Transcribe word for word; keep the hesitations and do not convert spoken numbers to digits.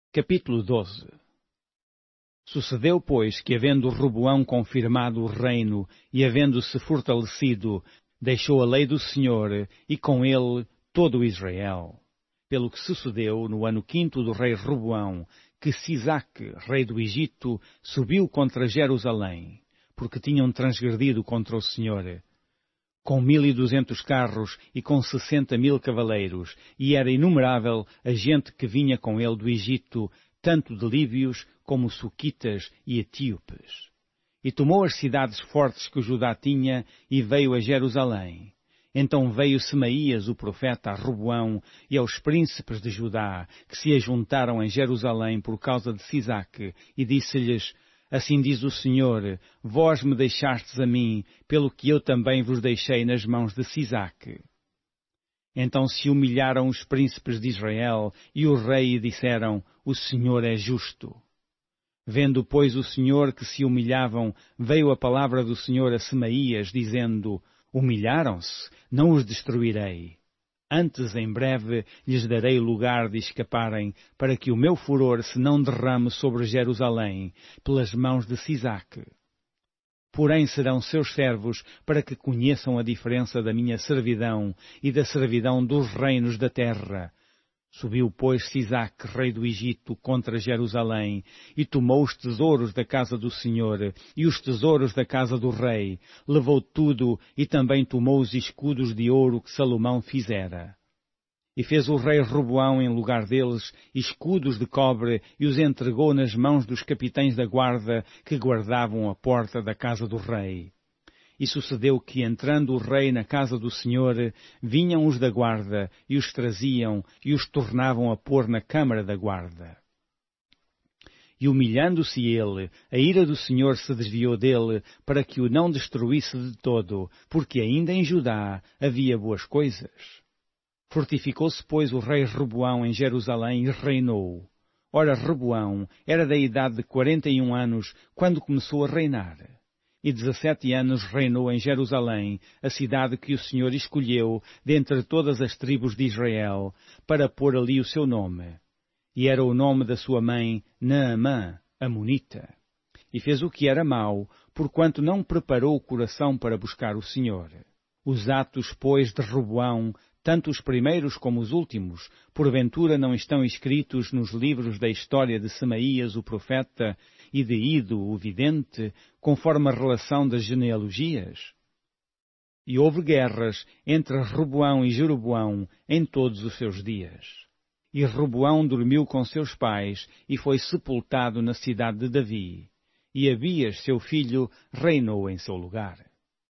Capítulo doze. Sucedeu, pois, que, havendo Roboão confirmado o reino e havendo-se fortalecido, deixou a lei do Senhor e com ele todo o Israel. Pelo que sucedeu no ano quinto do rei Roboão, que Sisaque, rei do Egito, subiu contra Jerusalém, porque tinham transgredido contra o Senhor, com mil e duzentos carros e com sessenta mil cavaleiros, e era inumerável a gente que vinha com ele do Egito, tanto de líbios como suquitas e etíopes. E tomou as cidades fortes que Judá tinha e veio a Jerusalém. Então veio Semaías o profeta a Roboão e aos príncipes de Judá, que se ajuntaram em Jerusalém por causa de Sisaque, e disse-lhes: Assim diz o Senhor, vós me deixastes a mim, pelo que eu também vos deixei nas mãos de Sisaque. Então se humilharam os príncipes de Israel e o rei e disseram: O Senhor é justo. Vendo, pois, o Senhor que se humilhavam, veio a palavra do Senhor a Semaías, dizendo: Humilharam-se, não os destruirei. Antes, em breve, lhes darei lugar de escaparem, para que o meu furor se não derrame sobre Jerusalém, pelas mãos de Sisaque. Porém serão seus servos, para que conheçam a diferença da minha servidão e da servidão dos reinos da terra. Subiu, pois, Sisaque, rei do Egito, contra Jerusalém, e tomou os tesouros da casa do Senhor e os tesouros da casa do rei, levou tudo e também tomou os escudos de ouro que Salomão fizera. E fez o rei Roboão, em lugar deles, escudos de cobre e os entregou nas mãos dos capitães da guarda que guardavam a porta da casa do rei. E sucedeu que, entrando o rei na casa do Senhor, vinham os da guarda, e os traziam, e os tornavam a pôr na câmara da guarda. E humilhando-se ele, a ira do Senhor se desviou dele, para que o não destruísse de todo, porque ainda em Judá havia boas coisas. Fortificou-se, pois, o rei Roboão em Jerusalém e reinou. Ora, Roboão era da idade de quarenta e um anos, quando começou a reinar. E dezessete anos reinou em Jerusalém, a cidade que o Senhor escolheu dentre todas as tribos de Israel, para pôr ali o seu nome. E era o nome da sua mãe Naamã, amonita. E fez o que era mau, porquanto não preparou o coração para buscar o Senhor. Os atos, pois, de Roboão, tanto os primeiros como os últimos, porventura não estão escritos nos livros da história de Semaías o profeta e de Ido o vidente, conforme a relação das genealogias? E houve guerras entre Roboão e Jeroboão em todos os seus dias. E Roboão dormiu com seus pais e foi sepultado na cidade de Davi. E Abias, seu filho, reinou em seu lugar.